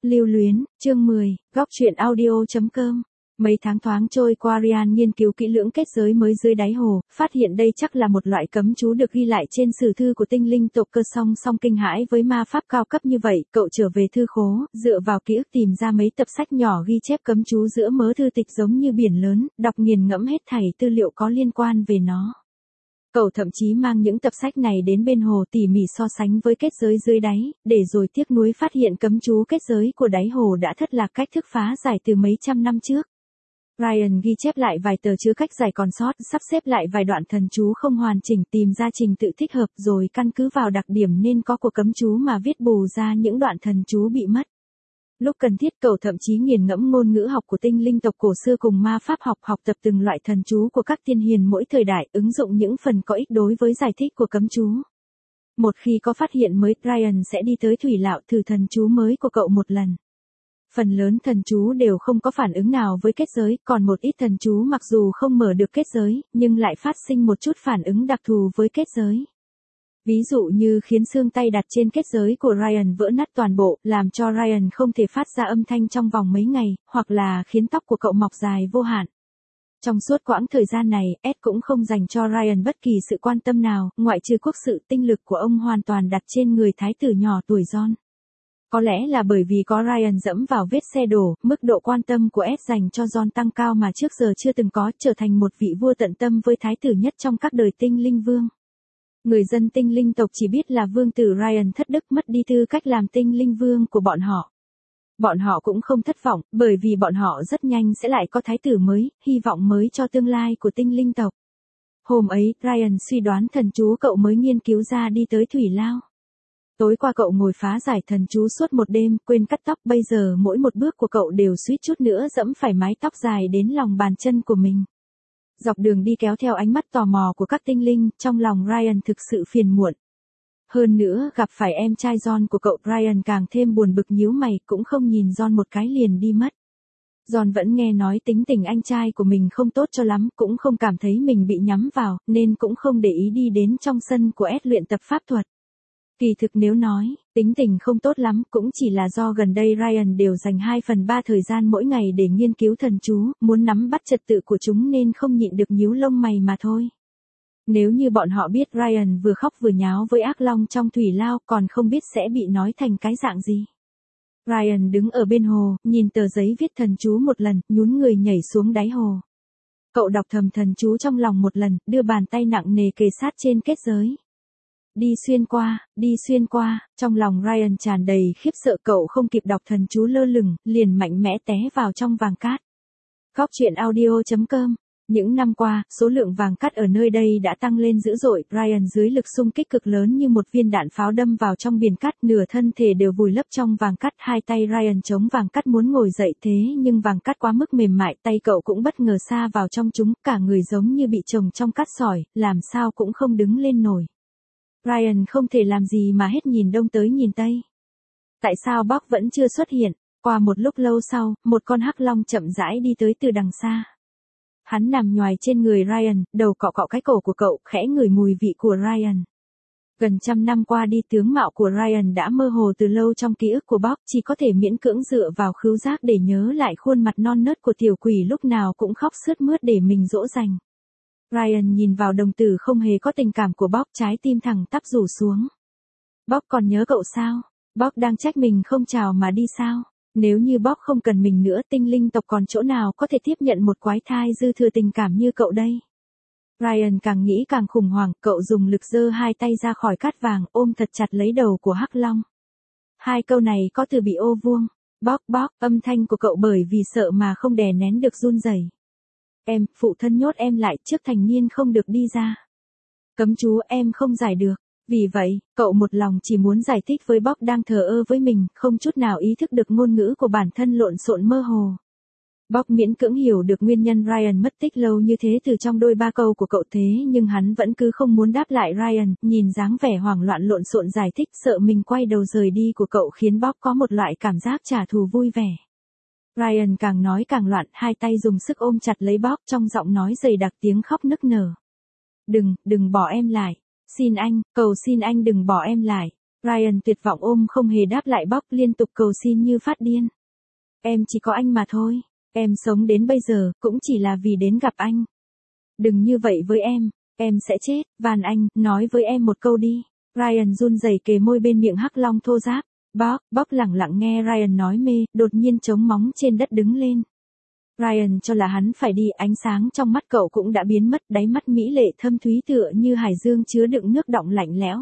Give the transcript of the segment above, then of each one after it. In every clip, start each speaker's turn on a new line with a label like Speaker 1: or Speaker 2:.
Speaker 1: Lưu luyến, chương 10, góc truyện audio.com. Mấy tháng thoáng trôi qua, Ryan nghiên cứu kỹ lưỡng kết giới mới dưới đáy hồ, phát hiện đây chắc là một loại cấm chú được ghi lại trên sử thư của tinh linh tộc Cơ. Song kinh hãi với ma pháp cao cấp như vậy, cậu trở về thư khố, dựa vào ký ức tìm ra mấy tập sách nhỏ ghi chép cấm chú giữa mớ thư tịch giống như biển lớn, đọc nghiền ngẫm hết thảy tư liệu có liên quan về nó. Cậu thậm chí mang những tập sách này đến bên hồ tỉ mỉ so sánh với kết giới dưới đáy, để rồi tiếc nuối phát hiện cấm chú kết giới của đáy hồ đã thất lạc cách thức phá giải từ mấy trăm năm trước. Ryan ghi chép lại vài tờ chứa cách giải còn sót, sắp xếp lại vài đoạn thần chú không hoàn chỉnh, tìm ra trình tự thích hợp, rồi căn cứ vào đặc điểm nên có của cấm chú mà viết bù ra những đoạn thần chú bị mất. Lúc cần thiết, cậu thậm chí nghiền ngẫm ngôn ngữ học của tinh linh tộc cổ xưa cùng ma pháp học tập từng loại thần chú của các tiên hiền mỗi thời đại, ứng dụng những phần có ích đối với giải thích của cấm chú. Một khi có phát hiện mới, Ryan sẽ đi tới thủy lạo thử thần chú mới của cậu một lần. Phần lớn thần chú đều không có phản ứng nào với kết giới, còn một ít thần chú mặc dù không mở được kết giới, nhưng lại phát sinh một chút phản ứng đặc thù với kết giới. Ví dụ như khiến xương tay đặt trên kết giới của Ryan vỡ nát toàn bộ, làm cho Ryan không thể phát ra âm thanh trong vòng mấy ngày, hoặc là khiến tóc của cậu mọc dài vô hạn. Trong suốt quãng thời gian này, Ed cũng không dành cho Ryan bất kỳ sự quan tâm nào, ngoại trừ quốc sự tinh lực của ông hoàn toàn đặt trên người thái tử nhỏ tuổi John. Có lẽ là bởi vì có Ryan dẫm vào vết xe đổ, mức độ quan tâm của Ed dành cho John tăng cao mà trước giờ chưa từng có, trở thành một vị vua tận tâm với thái tử nhất trong các đời tinh linh vương. Người dân tinh linh tộc chỉ biết là vương tử Ryan thất đức, mất đi tư cách làm tinh linh vương của bọn họ. Bọn họ cũng không thất vọng, bởi vì bọn họ rất nhanh sẽ lại có thái tử mới, hy vọng mới cho tương lai của tinh linh tộc. Hôm ấy, Ryan suy đoán thần chú cậu mới nghiên cứu ra đi tới thủy lao. Tối qua cậu ngồi phá giải thần chú suốt một đêm, quên cắt tóc, bây giờ mỗi một bước của cậu đều suýt chút nữa dẫm phải mái tóc dài đến lòng bàn chân của mình. Dọc đường đi kéo theo ánh mắt tò mò của các tinh linh, trong lòng Ryan thực sự phiền muộn. Hơn nữa, gặp phải em trai John của cậu, Ryan càng thêm buồn bực, nhíu mày, cũng không nhìn John một cái liền đi mất. John vẫn nghe nói tính tình anh trai của mình không tốt cho lắm, cũng không cảm thấy mình bị nhắm vào, nên cũng không để ý đi đến trong sân của Ed luyện tập pháp thuật. Kỳ thực nếu nói, tính tình không tốt lắm, cũng chỉ là do gần đây Ryan đều dành 2/3 thời gian mỗi ngày để nghiên cứu thần chú, muốn nắm bắt trật tự của chúng nên không nhịn được nhíu lông mày mà thôi. Nếu như bọn họ biết Ryan vừa khóc vừa nháo với ác long trong thủy lao, còn không biết sẽ bị nói thành cái dạng gì. Ryan đứng ở bên hồ, nhìn tờ giấy viết thần chú một lần, nhún người nhảy xuống đáy hồ. Cậu đọc thầm thần chú trong lòng một lần, đưa bàn tay nặng nề kề sát trên kết giới. Đi xuyên qua, trong lòng Ryan tràn đầy khiếp sợ, cậu không kịp đọc thần chú lơ lửng, liền mạnh mẽ té vào trong vàng cát. Góc truyện audio.com. Những năm qua, số lượng vàng cát ở nơi đây đã tăng lên dữ dội, Ryan dưới lực xung kích cực lớn như một viên đạn pháo đâm vào trong biển cát, nửa thân thể đều vùi lấp trong vàng cát, hai tay Ryan chống vàng cát muốn ngồi dậy, thế nhưng vàng cát quá mức mềm mại, tay cậu cũng bất ngờ sa vào trong chúng, cả người giống như bị chồng trong cát sỏi, làm sao cũng không đứng lên nổi. Ryan không thể làm gì mà hết nhìn đông tới nhìn tây. Tại sao Bob vẫn chưa xuất hiện? Qua một lúc lâu sau, một con hắc long chậm rãi đi tới từ đằng xa. Hắn nằm nhoài trên người Ryan, đầu cọ cọ cái cổ của cậu, khẽ ngửi mùi vị của Ryan. Gần trăm năm qua đi, tướng mạo của Ryan đã mơ hồ từ lâu trong ký ức của Bob, chỉ có thể miễn cưỡng dựa vào khứu giác để nhớ lại khuôn mặt non nớt của tiểu quỷ lúc nào cũng khóc sướt mướt để mình dỗ dành. Ryan nhìn vào đồng tử không hề có tình cảm của Bob, trái tim thẳng tắp rủ xuống. Bob còn nhớ cậu sao? Bob đang trách mình không chào mà đi sao? Nếu như Bob không cần mình nữa, tinh linh tộc còn chỗ nào có thể tiếp nhận một quái thai dư thừa tình cảm như cậu đây? Ryan càng nghĩ càng khủng hoảng, cậu dùng lực giơ hai tay ra khỏi cát vàng, ôm thật chặt lấy đầu của hắc long. Hai câu này có từ bị ô vuông. Bob, âm thanh của cậu bởi vì sợ mà không đè nén được run rẩy. Em, phụ thân nhốt em lại, trước thành niên không được đi ra. Cấm chú em không giải được. Vì vậy, cậu một lòng chỉ muốn giải thích với Bob đang thờ ơ với mình, không chút nào ý thức được ngôn ngữ của bản thân lộn xộn mơ hồ. Bob miễn cưỡng hiểu được nguyên nhân Ryan mất tích lâu như thế từ trong đôi ba câu của cậu, thế nhưng hắn vẫn cứ không muốn đáp lại Ryan, nhìn dáng vẻ hoảng loạn lộn xộn giải thích sợ mình quay đầu rời đi của cậu khiến Bob có một loại cảm giác trả thù vui vẻ. Ryan càng nói càng loạn, hai tay dùng sức ôm chặt lấy Bob, trong giọng nói dày đặc tiếng khóc nức nở. Đừng bỏ em lại. Xin anh, cầu xin anh đừng bỏ em lại. Ryan tuyệt vọng ôm không hề đáp lại Bob, liên tục cầu xin như phát điên. Em chỉ có anh mà thôi. Em sống đến bây giờ, cũng chỉ là vì đến gặp anh. Đừng như vậy với em sẽ chết, van anh, nói với em một câu đi. Ryan run rẩy kề môi bên miệng hắc long thô ráp. Bob lẳng lặng nghe Ryan nói mê, đột nhiên chống móng trên đất đứng lên. Ryan cho là hắn phải đi, ánh sáng trong mắt cậu cũng đã biến mất, đáy mắt mỹ lệ thâm thúy tựa như hải dương chứa đựng nước đọng lạnh lẽo.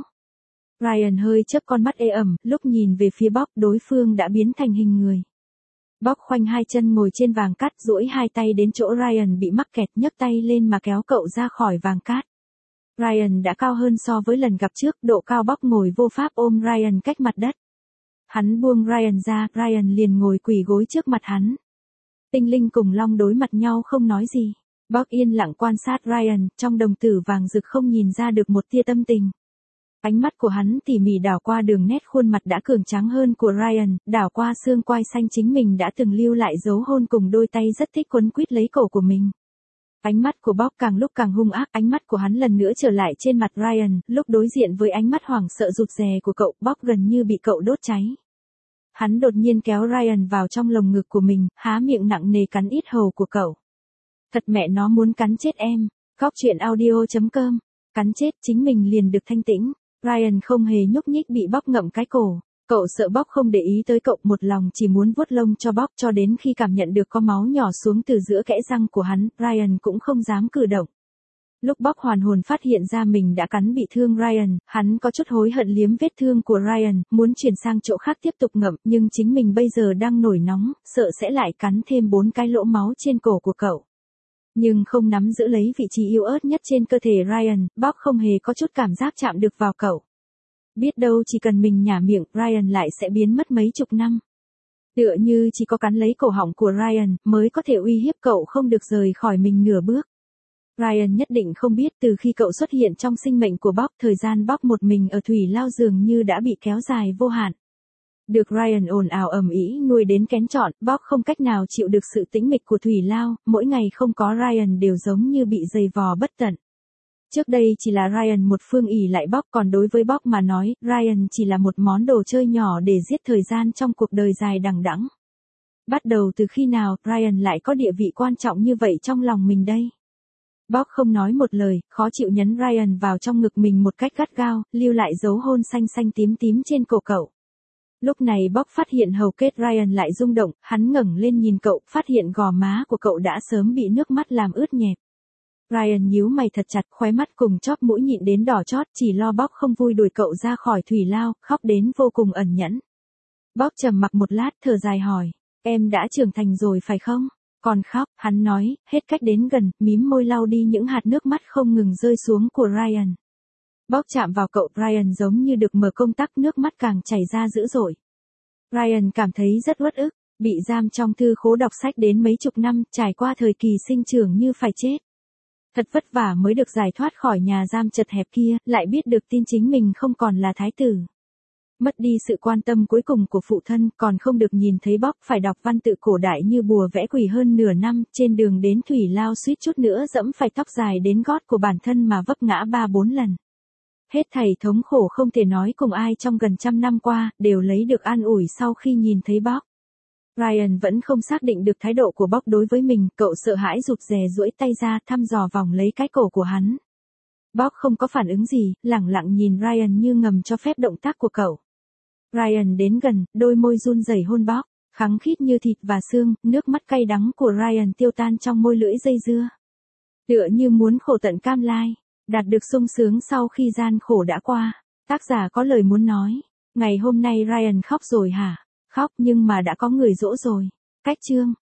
Speaker 1: Ryan hơi chớp con mắt ê ẩm, lúc nhìn về phía Bob, đối phương đã biến thành hình người. Bob khoanh hai chân ngồi trên vàng cát, duỗi hai tay đến chỗ Ryan bị mắc kẹt, nhấc tay lên mà kéo cậu ra khỏi vàng cát. Ryan đã cao hơn so với lần gặp trước, độ cao Bob ngồi vô pháp ôm Ryan cách mặt đất. Hắn buông Ryan ra, Ryan liền ngồi quỳ gối trước mặt hắn. Tinh linh cùng long đối mặt nhau không nói gì. Bob yên lặng quan sát Ryan, trong đồng tử vàng rực không nhìn ra được một tia tâm tình. Ánh mắt của hắn tỉ mỉ đảo qua đường nét khuôn mặt đã cường tráng hơn của Ryan, đảo qua xương quai xanh chính mình đã từng lưu lại dấu hôn cùng đôi tay rất thích quấn quýt lấy cổ của mình. Ánh mắt của Bob càng lúc càng hung ác, ánh mắt của hắn lần nữa trở lại trên mặt Ryan, lúc đối diện với ánh mắt hoảng sợ rụt rè của cậu, Bob gần như bị cậu đốt cháy. Hắn đột nhiên kéo Ryan vào trong lồng ngực của mình, há miệng nặng nề cắn yết hầu của cậu. Thật mẹ nó muốn cắn chết em. Góc truyện audio.com. Cắn chết chính mình liền được thanh tĩnh. Ryan không hề nhúc nhích, bị Bob ngậm cái cổ. Cậu sợ Bob không để ý tới cậu, một lòng chỉ muốn vuốt lông cho Bob, cho đến khi cảm nhận được có máu nhỏ xuống từ giữa kẽ răng của hắn, Ryan cũng không dám cử động. Lúc Bob hoàn hồn phát hiện ra mình đã cắn bị thương Ryan, hắn có chút hối hận liếm vết thương của Ryan, muốn chuyển sang chỗ khác tiếp tục ngậm, nhưng chính mình bây giờ đang nổi nóng, sợ sẽ lại cắn thêm 4 cái lỗ máu trên cổ của cậu. Nhưng không nắm giữ lấy vị trí yếu ớt nhất trên cơ thể Ryan, Bob không hề có chút cảm giác chạm được vào cậu. Biết đâu chỉ cần mình nhả miệng, Ryan lại sẽ biến mất mấy chục năm. Tựa như chỉ có cắn lấy cổ họng của Ryan, mới có thể uy hiếp cậu không được rời khỏi mình nửa bước. Ryan nhất định không biết từ khi cậu xuất hiện trong sinh mệnh của Bob, thời gian Bob một mình ở thủy lao dường như đã bị kéo dài vô hạn. Được Ryan ồn ào ầm ĩ nuôi đến kén chọn, Bob không cách nào chịu được sự tĩnh mịch của thủy lao, mỗi ngày không có Ryan đều giống như bị giày vò bất tận. Trước đây chỉ là Ryan một phương ỷ lại Bob, còn đối với Bob mà nói, Ryan chỉ là một món đồ chơi nhỏ để giết thời gian trong cuộc đời dài đằng đẵng. Bắt đầu từ khi nào, Ryan lại có địa vị quan trọng như vậy trong lòng mình đây? Bob không nói một lời, khó chịu nhấn Ryan vào trong ngực mình một cách gắt gao, lưu lại dấu hôn xanh xanh tím tím trên cổ cậu. Lúc này Bob phát hiện hầu kết Ryan lại rung động, hắn ngẩng lên nhìn cậu, phát hiện gò má của cậu đã sớm bị nước mắt làm ướt nhẹp. Ryan nhíu mày thật chặt, khóe mắt cùng chóp mũi nhịn đến đỏ chót, chỉ lo Bob không vui đuổi cậu ra khỏi thủy lao, khóc đến vô cùng ẩn nhẫn. Bob trầm mặc một lát, thở dài hỏi, em đã trưởng thành rồi phải không? Còn khóc, hắn nói, hết cách đến gần, mím môi lau đi những hạt nước mắt không ngừng rơi xuống của Ryan. Bob chạm vào cậu, Ryan giống như được mở công tắc, nước mắt càng chảy ra dữ dội. Ryan cảm thấy rất uất ức, bị giam trong thư khố đọc sách đến mấy chục năm, trải qua thời kỳ sinh trưởng như phải chết. Thật vất vả mới được giải thoát khỏi nhà giam chật hẹp kia, lại biết được tin chính mình không còn là thái tử. Mất đi sự quan tâm cuối cùng của phụ thân, còn không được nhìn thấy Bob phải đọc văn tự cổ đại như bùa vẽ quỷ hơn nửa năm, trên đường đến thủy lao suýt chút nữa dẫm phải tóc dài đến gót của bản thân mà vấp ngã 3-4 lần. Hết thảy thống khổ không thể nói cùng ai trong gần 100 năm qua, đều lấy được an ủi sau khi nhìn thấy Bob. Ryan vẫn không xác định được thái độ của Bob đối với mình, cậu sợ hãi rụt rè duỗi tay ra thăm dò vòng lấy cái cổ của hắn. Bob không có phản ứng gì, lẳng lặng nhìn Ryan như ngầm cho phép động tác của cậu. Ryan đến gần, đôi môi run rẩy hôn Bob, khăng khít như thịt và xương, nước mắt cay đắng của Ryan tiêu tan trong môi lưỡi dây dưa. Tựa như muốn khổ tận cam lai, đạt được sung sướng sau khi gian khổ đã qua. Tác giả có lời muốn nói, ngày hôm nay Ryan khóc rồi hả? Khóc nhưng mà đã có người dỗ rồi. Cách chương